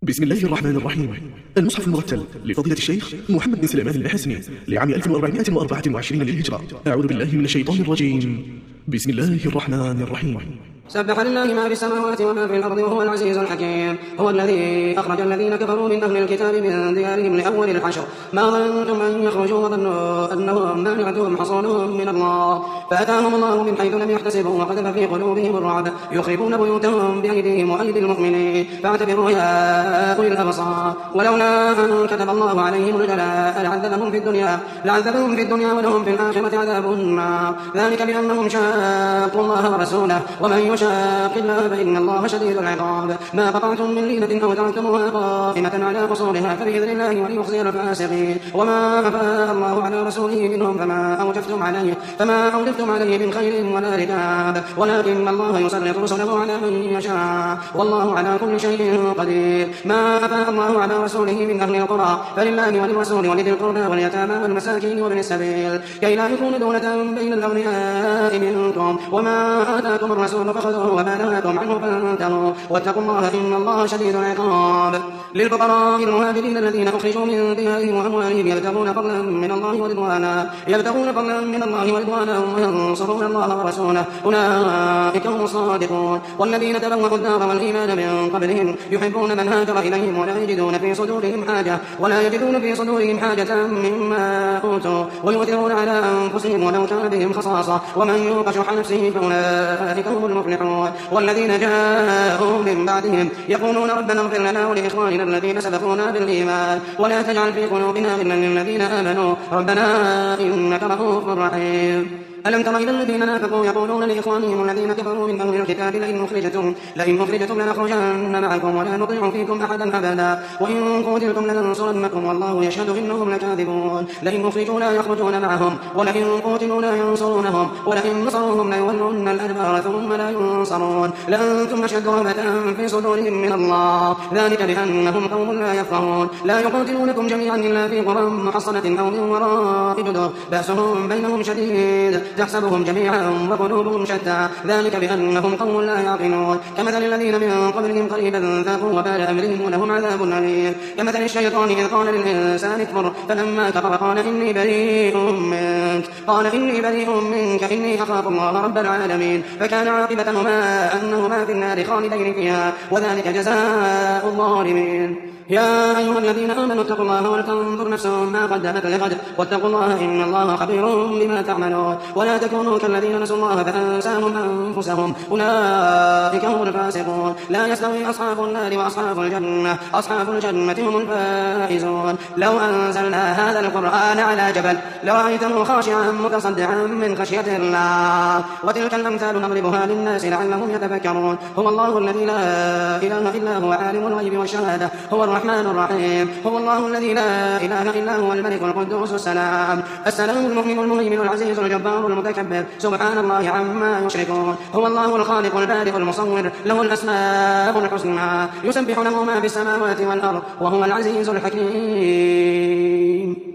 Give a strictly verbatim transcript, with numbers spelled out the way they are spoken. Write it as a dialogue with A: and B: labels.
A: بسم الله الرحمن الرحيم. المصحف المرتل لفضيلة الشيخ محمد بن سليمان الحسني لعام ألف وأربعمائة وأربعة وعشرين للهجرة. أعوذ بالله من الشيطان الرجيم. بسم الله الرحمن الرحيم.
B: سبح لله ما في السماوات وما في الأرض وهو العزيز الحكيم. هو الذي أخرج الذين كفروا من أهل الكتاب من ديارهم لأول الحشر ما ظننتم أن يخرجوا وظنوا أنهم مانعتهم حصونهم من الله فأتاهم الله من حيث لم يحتسبوا وقذف في قلوبهم الرعب يخربون بيوتهم بأيديهم وأيدي المؤمنين فاعتبروا يا أولي الأبصار. ولولا أن كتب الله عليهم الجلاء لعذبهم في الدنيا لعذبهم في الدنيا ولهم في الآخرة عذاب النار ذلك بأنهم شاقوا الله ورسوله ومن يشاق الله فإن الله شديد العقاب. ما قطعتم من لينة أو تركتموها قائمة على قصورها فبإذن الله وليخزي الفاسقين. وما أفاء الله على رسوله منهم فما أوجفتم عليه فما أوجفتم عليه من خير ولا ركاب ولكن الله يسلط رسله على من يشاء والله على كل شيء قدير. ما أفاء الله على رسوله من أهل القرى فلله وللرسول ولذي القربى واليتامى والمساكين وابن السبيل كي لا يكون دولة بين الأغنياء منكم وما آتاكم الرسول فخذوه وما نهاكم عنه فانتهوا واتقوا الله إن الله شديد العقاب. للفقراء المهاجرين الذين أخرجوا من ديارهم وأموالهم يبتغون فضلا من الله ورضوانا يبتغون فضلا من الله ورضوانا وينصرون الله ورسوله أولئك هم الصادقون. والذين تبوأوا الدار والإيمان من قبلهم يحبون من هاجر إليهم ولا يجدون في صدورهم حاجة ولا يجدون في صدورهم حاجة مما أوتوا ويؤثرون على أنفسهم ولو كان بهم خصاصة ومن يوق شح نفسه فأولئك هم المفلحون. والذين جاءوا من بعدهم يقولون ربنا اغفر لنا ولإخواننا الذين سبقونا بالإيمان ولا تجعل في قلوبنا غلا للذين آمنوا ربنا إنك رؤوف رحيم. ألم تر إلى الذين نافقوا يقولون لإخوانهم الذين كفروا من أهل الكتاب لئن أخرجتم لئن أخرجتم لنخرجن معكم ولا نطيع فيكم أحدا أبدا وإن قتلتم لننصرنكم والله يشهد إنهم لكاذبون. لئن أخرجوا لا يخرجون معهم ولئن قتلوا لا ينصرونهم ولئن نصروهم ليولون الأدبار ثم لا ينصرون لأنتم أشد رهبة في صدورهم من الله ذلك بأنهم قوم لا يفقهون. لا يقاتلونكم جميعا إلا في قرى محصنة أو من وراء جدر بأسهم بينهم شديد تحسبهم جميعا وقلوبهم شتى ذلك بأنهم قوم لا يعقلون. كمثل الذين من قبلهم قريبا ذاقوا وبال أمرهم ولهم عذاب أليم. كمثل الشيطان إذ قال للإنسان اكفر فلما كفر قال إني بريء منك قال إني بريء منك إني أخاف الله رب العالمين فكان عاقبتهما أنهما في النار خالدين فيها وذلك جزاء الظالمين. يا أيها الذين آمنوا اتقوا الله ولتنظر نفس ما قدمت لغد واتقوا الله إن الله خبير بما تعملون. ولا تكونوا كالذين نسوا الله فأنساهم أنفسهم أولئك هم الفاسقون. لا يستوي أصحاب النار وأصحاب الجنة أصحاب الجنة هم الفائزون. لو أنزلنا هذا القرآن على جبل لرأيته خاشعا متصدعا من خشية الله وتلك الأمثال نضربها للناس لعلهم يتفكرون. هو الله الذي لا إله إلا هو عالم الغيب والشهادة هو الرحمن الرحيم. هو الله الذي لا إله إلا هو الملك القدوس السلام السلام المؤمن المهيمن العزيز الجبار المتكبر سبحان الله عما يشركون. هو الله الخالق البارئ المصور له الأسماء الحسنى يسبح له ما في السماوات والأرض وهو العزيز الحكيم.